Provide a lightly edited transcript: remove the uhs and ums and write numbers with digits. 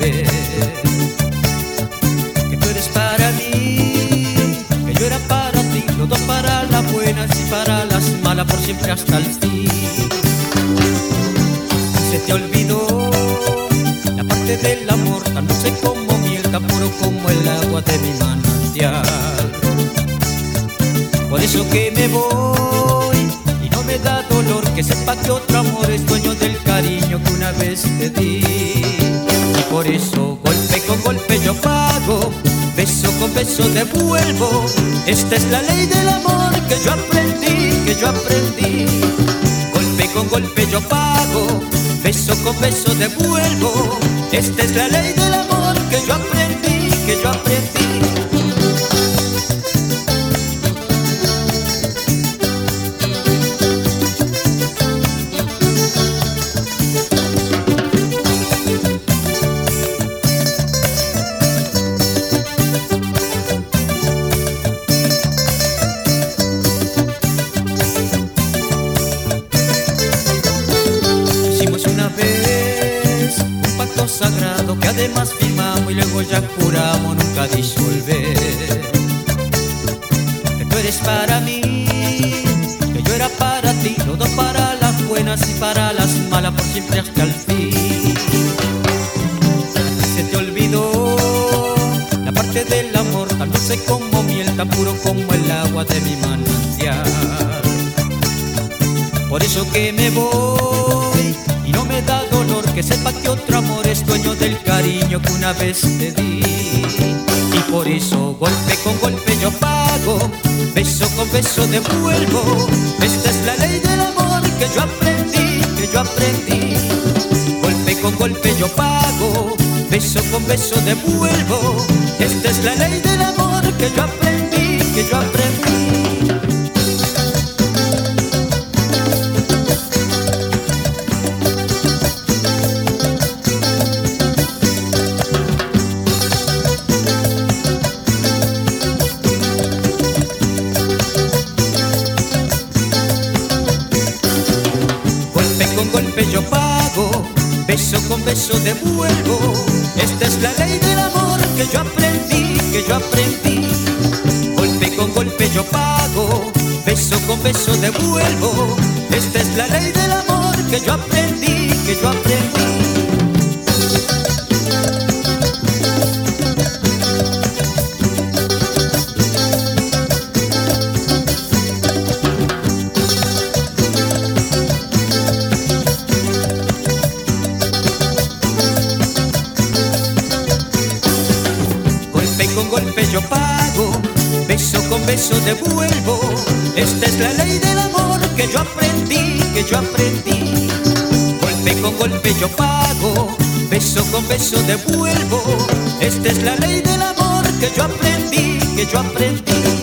disolver. Que tú eres para mí, que yo era para ti, los dos para las buenas y para las malas, por siempre hasta el fin. Se te olvidó la parte del amor, tan dulce como miel, tan puro como el agua de mi manantial. Por eso que me voy y no me da dolor, que sepa que otro amor es dueño del cariño que una vez te di. Y por eso golpe con golpe yo pago, beso con beso devuelvo. Esta es la ley del amor que yo aprendí, que yo aprendí. Golpe con golpe yo pago, beso con beso devuelvo. Esta es la ley del amor que yo aprendí, que yo aprendí. Sagrado que además firmamos y luego ya juramos nunca disolver. Que tú eres para mí, que yo era para ti, los dos para las buenas y para las malas, por siempre hasta el fin. Se te olvidó la parte del amor, tan dulce como miel, tan puro como el agua de mi manantial. Por eso que me voy y no me da dolor, que sepa que otro amor es dueño del cariño que una vez te di. Y por eso golpe con golpe yo pago, beso con beso devuelvo. Esta es la ley del amor que yo aprendí, que yo aprendí. Golpe con golpe yo pago, beso con beso devuelvo. Esta es la ley del amor que yo aprendí, que yo aprendí. Golpe yo pago, beso con beso devuelvo. Esta es la ley del amor que yo aprendí, que yo aprendí. Golpe con golpe yo pago, beso con beso devuelvo. Esta es la ley del amor que yo aprendí, que yo aprendí. Con golpe yo pago, beso con beso devuelvo. Esta es la ley del amor que yo aprendí, que yo aprendí. Golpe con golpe yo pago, beso con beso devuelvo. Esta es la ley del amor que yo aprendí, que yo aprendí.